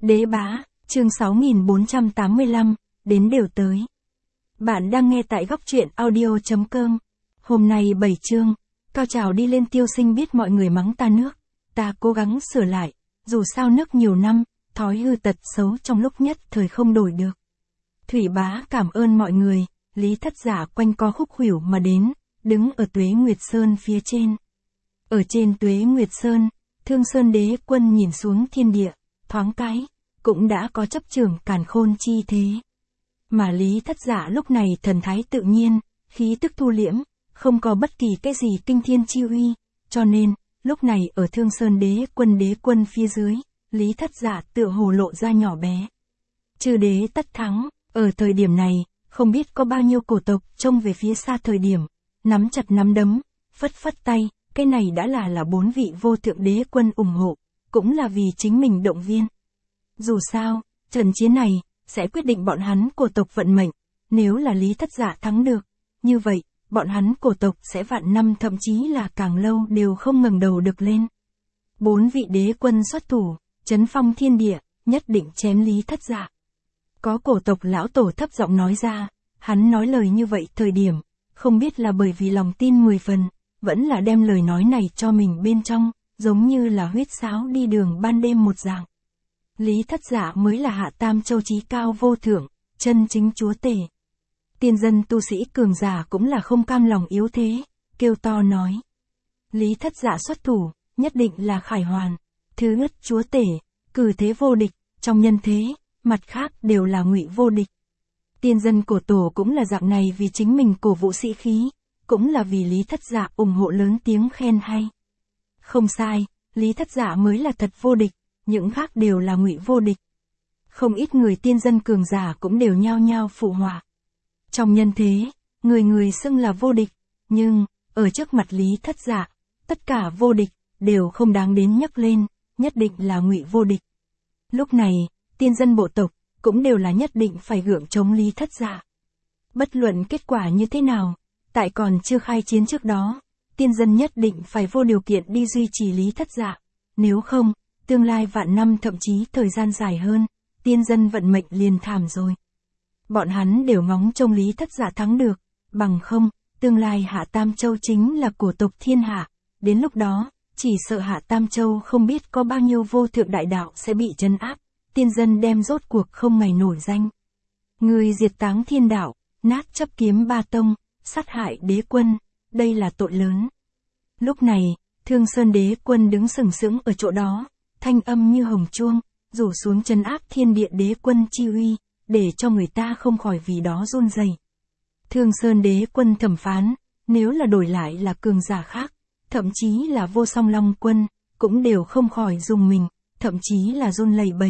Đế Bá, chương 6485, đến đều tới. Bạn đang nghe tại góc truyện audio.com. Hôm nay 7 chương, cao trào đi lên Tiêu Sinh biết mọi người mắng ta nước. Ta cố gắng sửa lại, dù sao nước nhiều năm, thói hư tật xấu trong lúc nhất thời không đổi được. Thủy Bá cảm ơn mọi người, Lý Thất Giả quanh co khúc khuỷu mà đến, đứng ở Tuế Nguyệt Sơn phía trên. Ở trên Tuế Nguyệt Sơn, Thương Sơn Đế Quân nhìn xuống thiên địa, thoáng cái, cũng đã có chấp trưởng càn khôn chi thế. Mà Lý Thất Giả lúc này thần thái tự nhiên, khí tức thu liễm, không có bất kỳ cái gì kinh thiên chi uy, cho nên, lúc này ở Thương Sơn Đế Quân phía dưới, Lý Thất Giả tựa hồ lộ ra nhỏ bé. Chư đế tất thắng, ở thời điểm này, không biết có bao nhiêu cổ tộc trông về phía xa thời điểm, nắm chặt nắm đấm, phất phất tay, cái này đã là 4 vị vô thượng đế quân ủng hộ, cũng là vì chính mình động viên. Dù sao, trận chiến này, sẽ quyết định bọn hắn cổ tộc vận mệnh, nếu là Lý Thất Giả thắng được, như vậy, bọn hắn cổ tộc sẽ vạn năm thậm chí là càng lâu đều không ngẩng đầu được lên. 4 vị đế quân xuất thủ, chấn phong thiên địa, nhất định chém Lý Thất Giả. Có cổ tộc lão tổ thấp giọng nói ra, hắn nói lời như vậy thời điểm, không biết là bởi vì lòng tin 10 phần, vẫn là đem lời nói này cho mình bên trong, giống như là huyết sáo đi đường ban đêm một dạng. Lý Thất Giả mới là Hạ Tam Châu chí cao vô thượng, chân chính chúa tể. Tiên dân tu sĩ cường giả cũng là không cam lòng yếu thế, kêu to nói. Lý Thất Giả xuất thủ, nhất định là khải hoàn, thứ nhất chúa tể, cử thế vô địch, trong nhân thế, mặt khác đều là ngụy vô địch. Tiên dân cổ tổ cũng là dạng này vì chính mình cổ vũ sĩ khí, cũng là vì Lý Thất Giả ủng hộ lớn tiếng khen hay. Không sai, Lý Thất Giả mới là thật vô địch, những khác đều là ngụy vô địch. Không ít người tiên dân cường giả cũng đều nhao nhao phụ họa. Trong nhân thế, người người xưng là vô địch, nhưng, ở trước mặt Lý Thất Giả, tất cả vô địch, đều không đáng đến nhắc lên, nhất định là ngụy vô địch. Lúc này, tiên dân bộ tộc, cũng đều là nhất định phải gượng chống Lý Thất Giả. Bất luận kết quả như thế nào, tại còn chưa khai chiến trước đó, tiên dân nhất định phải vô điều kiện đi duy trì Lý Thất Giả, nếu không, tương lai vạn năm thậm chí thời gian dài hơn, tiên dân vận mệnh liền thảm rồi. Bọn hắn đều ngóng trông Lý Thất Giả thắng được, bằng không, tương lai Hạ Tam Châu chính là cổ tộc thiên hạ, đến lúc đó, chỉ sợ Hạ Tam Châu không biết có bao nhiêu vô thượng đại đạo sẽ bị trấn áp, tiên dân đem rốt cuộc không ngày nổi danh. Người diệt táng thiên đạo, nát chấp kiếm ba tông, sát hại đế quân, đây là tội lớn. Lúc này, Thương Sơn Đế Quân đứng sừng sững ở chỗ đó, thanh âm như hồng chuông, rủ xuống trấn áp thiên địa đế quân chi uy, để cho người ta không khỏi vì đó run rẩy. Thương Sơn Đế Quân thẩm phán, nếu là đổi lại là cường giả khác, thậm chí là Vô Song Long Quân, cũng đều không khỏi rùng mình, thậm chí là run lẩy bẩy.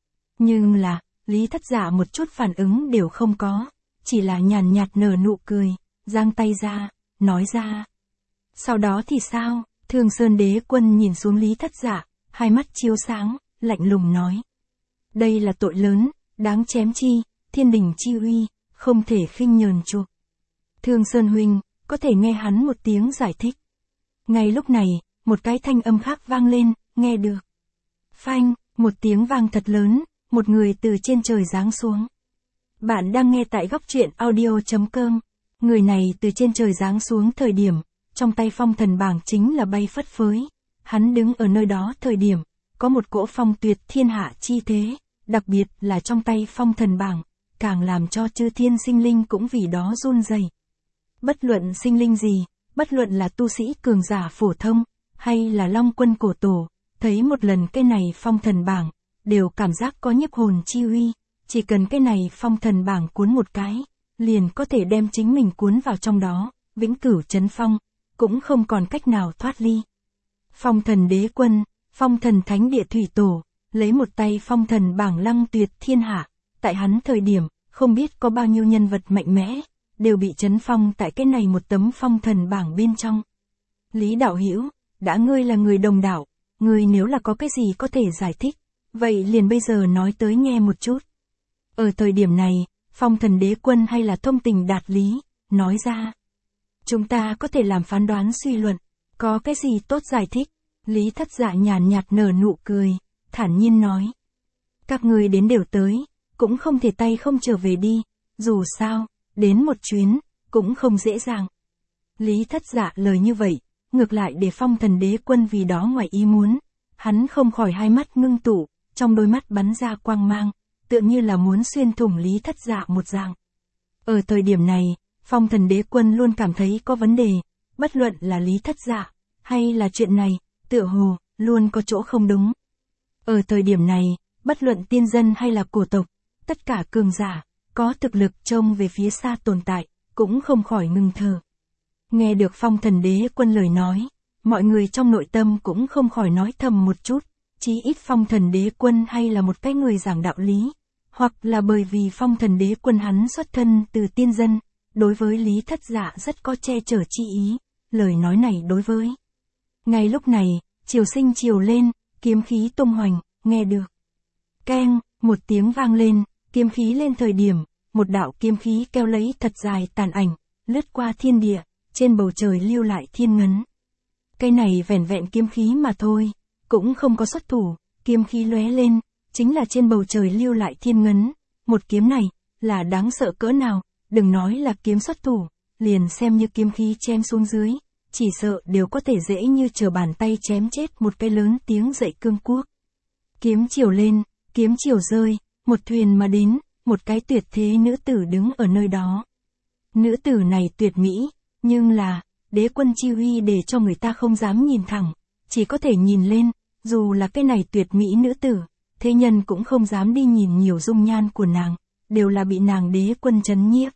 Nhưng là, Lý Thất Giả một chút phản ứng đều không có, chỉ là nhàn nhạt nở nụ cười, giang tay ra, nói ra. Sau đó thì sao? Thương Sơn Đế Quân nhìn xuống Lý Thất Giả, hai mắt chiếu sáng, lạnh lùng nói. Đây là tội lớn, đáng chém chi, thiên đình chi uy, không thể khinh nhờn chuộc. Thương Sơn huynh, có thể nghe hắn một tiếng giải thích. Ngay lúc này, một cái thanh âm khác vang lên, nghe được. Phanh, một tiếng vang thật lớn, một người từ trên trời giáng xuống. Bạn đang nghe tại góc truyện audio.com. Người này từ trên trời giáng xuống thời điểm, trong tay phong thần bảng chính là bay phất phới. Hắn đứng ở nơi đó thời điểm, có một cỗ phong tuyệt thiên hạ chi thế, đặc biệt là trong tay phong thần bảng, càng làm cho chư thiên sinh linh cũng vì đó run rẩy. Bất luận sinh linh gì, bất luận là tu sĩ cường giả phổ thông, hay là Long Quân cổ tổ, thấy một lần cái này phong thần bảng, đều cảm giác có nhiếp hồn chi uy, chỉ cần cái này phong thần bảng cuốn một cái, liền có thể đem chính mình cuốn vào trong đó, vĩnh cửu chấn phong, cũng không còn cách nào thoát ly. Phong thần đế quân, phong thần thánh địa thủy tổ, lấy một tay phong thần bảng lăng tuyệt thiên hạ, tại hắn thời điểm, không biết có bao nhiêu nhân vật mạnh mẽ, đều bị chấn phong tại cái này một tấm phong thần bảng bên trong. Lý đạo hữu, đã ngươi là người đồng đạo, ngươi nếu là có cái gì có thể giải thích, vậy liền bây giờ nói tới nghe một chút. Ở thời điểm này, phong thần đế quân hay là thông tình đạt lý, nói ra. Chúng ta có thể làm phán đoán suy luận, có cái gì tốt giải thích. Lý Thất Giả nhàn nhạt nở nụ cười, thản nhiên nói. Các ngươi đến đều tới, cũng không thể tay không trở về đi, dù sao, đến một chuyến, cũng không dễ dàng. Lý Thất Dạ lời như vậy, ngược lại để Phong Thần Đế Quân vì đó ngoài ý muốn, hắn không khỏi hai mắt ngưng tụ, trong đôi mắt bắn ra quang mang, tựa như là muốn xuyên thủng Lý Thất Dạ một dạng. Ở thời điểm này, Phong Thần Đế Quân luôn cảm thấy có vấn đề, bất luận là Lý Thất Dạ, hay là chuyện này, tựa hồ, luôn có chỗ không đúng. Ở thời điểm này, bất luận tiên dân hay là cổ tộc, tất cả cường giả, có thực lực trông về phía xa tồn tại, cũng không khỏi ngừng thở. Nghe được Phong Thần Đế Quân lời nói, mọi người trong nội tâm cũng không khỏi nói thầm một chút, chí ít Phong Thần Đế Quân hay là một cái người giảng đạo lý, hoặc là bởi vì Phong Thần Đế Quân hắn xuất thân từ tiên dân, đối với Lý Thất Dạ rất có che chở chi ý, lời nói này đối với. Ngay lúc này, chiều sinh chiều lên, kiếm khí tung hoành, nghe được. Keng, một tiếng vang lên, kiếm khí lên thời điểm, một đạo kiếm khí kéo lấy thật dài tàn ảnh, lướt qua thiên địa, trên bầu trời lưu lại thiên ngấn. Cái này vẻn vẹn kiếm khí mà thôi, cũng không có xuất thủ, kiếm khí lóe lên, chính là trên bầu trời lưu lại thiên ngấn. Một kiếm này, là đáng sợ cỡ nào, đừng nói là kiếm xuất thủ, liền xem như kiếm khí chém xuống dưới, chỉ sợ đều có thể dễ như trở bàn tay chém chết một cái lớn tiếng dậy cương quốc. Kiếm chiều lên, kiếm chiều rơi, một thuyền mà đến, một cái tuyệt thế nữ tử đứng ở nơi đó. Nữ tử này tuyệt mỹ, nhưng là, đế quân chi uy để cho người ta không dám nhìn thẳng, chỉ có thể nhìn lên, dù là cái này tuyệt mỹ nữ tử, thế nhân cũng không dám đi nhìn nhiều dung nhan của nàng, đều là bị nàng đế quân trấn nhiếp.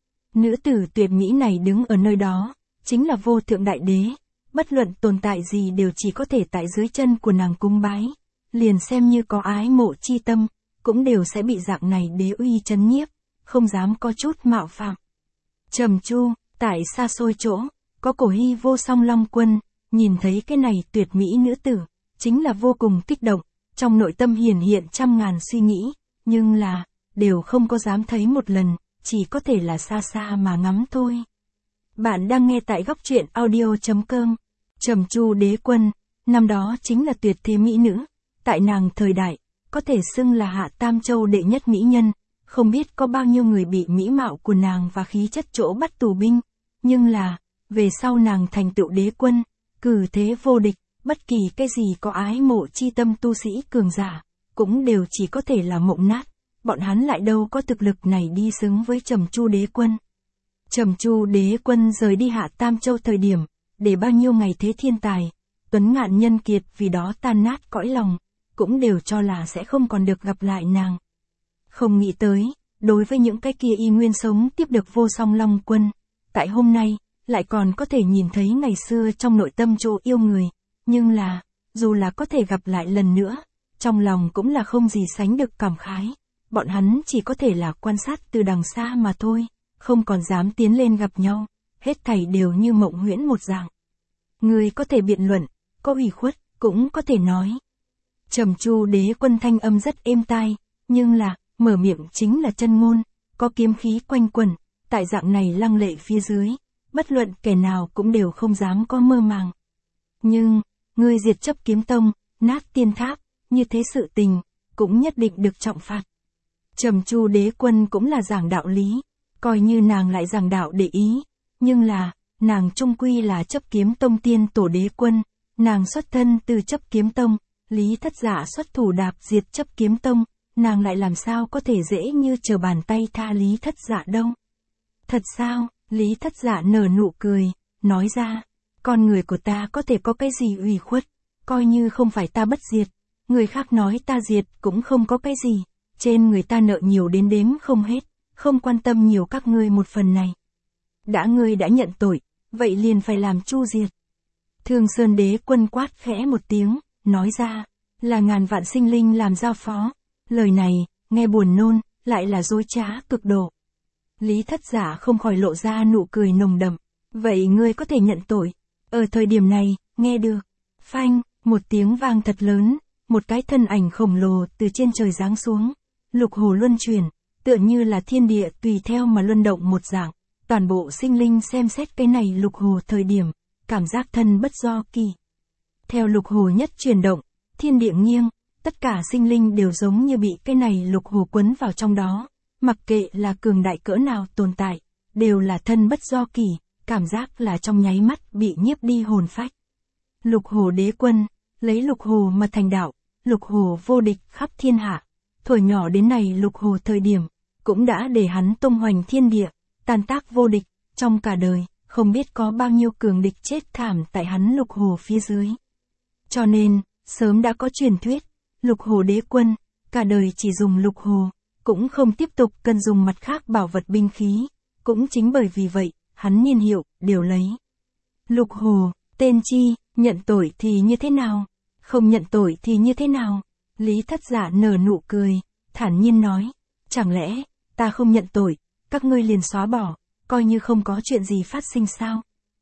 Nữ tử tuyệt mỹ này đứng ở nơi đó, chính là vô thượng đại đế, bất luận tồn tại gì đều chỉ có thể tại dưới chân của nàng cúng bái, liền xem như có ái mộ chi tâm, cũng đều sẽ bị dạng này đế uy trấn nhiếp, không dám có chút mạo phạm. Trầm Chu, tại xa xôi chỗ, có cổ hy vô song Long Quân, nhìn thấy cái này tuyệt mỹ nữ tử, chính là vô cùng kích động, trong nội tâm hiển hiện trăm ngàn suy nghĩ, nhưng là, đều không có dám thấy một lần, chỉ có thể là xa xa mà ngắm thôi. Bạn đang nghe tại góc truyện audio.com. Trầm Chu đế quân, năm đó chính là tuyệt thế mỹ nữ, tại nàng thời đại, có thể xưng là hạ tam châu đệ nhất mỹ nhân, không biết có bao nhiêu người bị mỹ mạo của nàng và khí chất chỗ bắt tù binh, nhưng là, về sau nàng thành tựu đế quân, cử thế vô địch, bất kỳ cái gì có ái mộ chi tâm tu sĩ cường giả, cũng đều chỉ có thể là mộng nát, bọn hắn lại đâu có thực lực này đi xứng với Trầm Chu đế quân. Trầm Chu đế quân rời đi hạ tam châu thời điểm, để bao nhiêu ngày thế thiên tài, tuấn ngạn nhân kiệt vì đó tan nát cõi lòng, cũng đều cho là sẽ không còn được gặp lại nàng. Không nghĩ tới, đối với những cái kia y nguyên sống tiếp được vô song Long Quân, tại hôm nay, lại còn có thể nhìn thấy ngày xưa trong nội tâm chỗ yêu người, nhưng là, dù là có thể gặp lại lần nữa, trong lòng cũng là không gì sánh được cảm khái, bọn hắn chỉ có thể là quan sát từ đằng xa mà thôi, không còn dám tiến lên gặp nhau, hết thảy đều như mộng huyễn một dạng. Người có thể biện luận, có ủy khuất, cũng có thể nói. Trầm Chu đế quân thanh âm rất êm tai, nhưng là, mở miệng chính là chân ngôn, có kiếm khí quanh quẩn, tại dạng này lăng lệ phía dưới, bất luận kẻ nào cũng đều không dám có mơ màng. Nhưng, ngươi diệt chấp kiếm tông, nát tiên tháp, như thế sự tình, cũng nhất định được trọng phạt. Trầm Chu đế quân cũng là giảng đạo lý, coi như nàng lại giảng đạo để ý, nhưng là, nàng trung quy là chấp kiếm tông tiên tổ đế quân, nàng xuất thân từ chấp kiếm tông, Lý Thất Dạ xuất thủ đạp diệt chấp kiếm tông, nàng lại làm sao có thể dễ như trở bàn tay tha Lý Thất Dạ đâu. Thật sao, Lý Thất Dạ nở nụ cười, nói ra, con người của ta có thể có cái gì ủy khuất, coi như không phải ta bất diệt, người khác nói ta diệt cũng không có cái gì, trên người ta nợ nhiều đến đếm không hết, không quan tâm nhiều các ngươi một phần này. Đã ngươi đã nhận tội, vậy liền phải làm chu diệt. Thương Sơn đế quân quát khẽ một tiếng, nói ra, là ngàn vạn sinh linh làm giao phó, lời này, nghe buồn nôn, lại là dối trá cực độ. Lý Thất Dạ không khỏi lộ ra nụ cười nồng đậm, vậy ngươi có thể nhận tội. Ở thời điểm này, nghe được, phanh, một tiếng vang thật lớn, một cái thân ảnh khổng lồ từ trên trời giáng xuống, lục hồ luân chuyển, tựa như là thiên địa tùy theo mà luân động một dạng, toàn bộ sinh linh xem xét cái này lục hồ thời điểm, cảm giác thân bất do kỳ. Theo lục hồ nhất chuyển động, thiên địa nghiêng, tất cả sinh linh đều giống như bị cái này lục hồ quấn vào trong đó, mặc kệ là cường đại cỡ nào tồn tại, đều là thân bất do kỷ, cảm giác là trong nháy mắt bị nhiếp đi hồn phách. Lục hồ đế quân, lấy lục hồ mà thành đạo, lục hồ vô địch khắp thiên hạ, thuở nhỏ đến này lục hồ thời điểm, cũng đã để hắn tung hoành thiên địa, tàn tác vô địch, trong cả đời, không biết có bao nhiêu cường địch chết thảm tại hắn lục hồ phía dưới. Cho nên, sớm đã có truyền thuyết, lục hồ đế quân, cả đời chỉ dùng lục hồ, cũng không tiếp tục cần dùng mặt khác bảo vật binh khí, cũng chính bởi vì vậy, hắn niên hiệu, đều lấy. Lục hồ, tên chi, nhận tội thì như thế nào? Không nhận tội thì như thế nào? Lý Thất Dạ nở nụ cười, thản nhiên nói, chẳng lẽ, ta không nhận tội, các ngươi liền xóa bỏ, coi như không có chuyện gì phát sinh sao?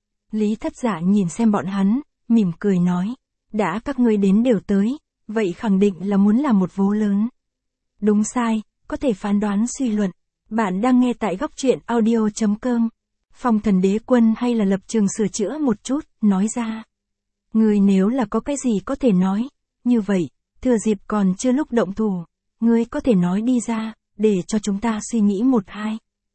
Lý Thất Dạ nhìn xem bọn hắn, mỉm cười nói, đã các ngươi đến đều tới, vậy khẳng định là muốn làm một vố lớn. Đúng sai, có thể phán đoán suy luận. Bạn đang nghe tại góc truyện audio.com. Phong Thần Đế Quân hay là lập trường sửa chữa một chút, nói ra. Ngươi nếu là có cái gì có thể nói, như vậy, thừa dịp còn chưa lúc động thủ, ngươi có thể nói đi ra, để cho chúng ta suy nghĩ một hai.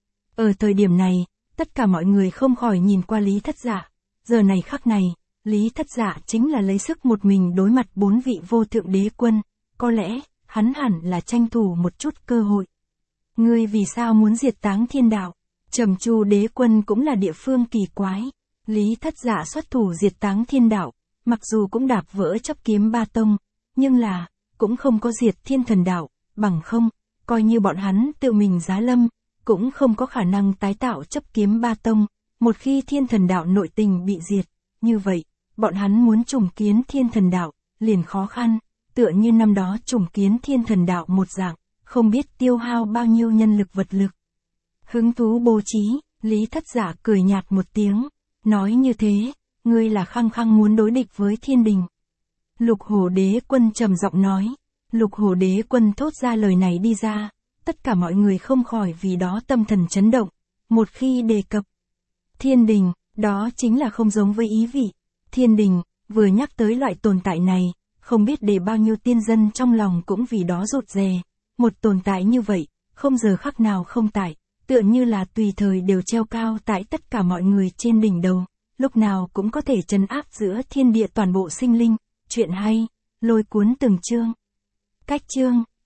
Ở thời điểm này, tất cả mọi người không khỏi nhìn qua Lý Thất Dạ. Giờ này khắc này, Lý Thất Dạ chính là lấy sức một mình đối mặt 4 vị vô thượng đế quân, có lẽ, hắn hẳn là tranh thủ một chút cơ hội. Ngươi vì sao muốn diệt táng thiên đạo? Trầm Chu đế quân cũng là địa phương kỳ quái. Lý Thất Dạ xuất thủ diệt táng thiên đạo, mặc dù cũng đạp vỡ chấp kiếm ba tông, nhưng là, cũng không có diệt thiên thần đạo, bằng không, coi như bọn hắn tự mình giá lâm, cũng không có khả năng tái tạo chấp kiếm ba tông, một khi thiên thần đạo nội tình bị diệt, như vậy, bọn hắn muốn trùng kiến thiên thần đạo, liền khó khăn, tựa như năm đó trùng kiến thiên thần đạo một dạng, không biết tiêu hao bao nhiêu nhân lực vật lực. Hứng thú bố trí, Lý Thất Dạ cười nhạt một tiếng, nói như thế, ngươi là khăng khăng muốn đối địch với thiên đình. Lục Hổ Đế Quân trầm giọng nói, Lục Hổ Đế Quân thốt ra lời này đi ra, tất cả mọi người không khỏi vì đó tâm thần chấn động, một khi đề cập thiên đình, đó chính là không giống với ý vị. Thiên đình, vừa nhắc tới loại tồn tại này, không biết để bao nhiêu tiên dân trong lòng cũng vì đó rụt rè. Một tồn tại như vậy, không giờ khắc nào không tại, tựa như là tùy thời đều treo cao tại tất cả mọi người trên đỉnh đầu, lúc nào cũng có thể trấn áp giữa thiên địa toàn bộ sinh linh. Chuyện hay, lôi cuốn từng chương. Cách chương.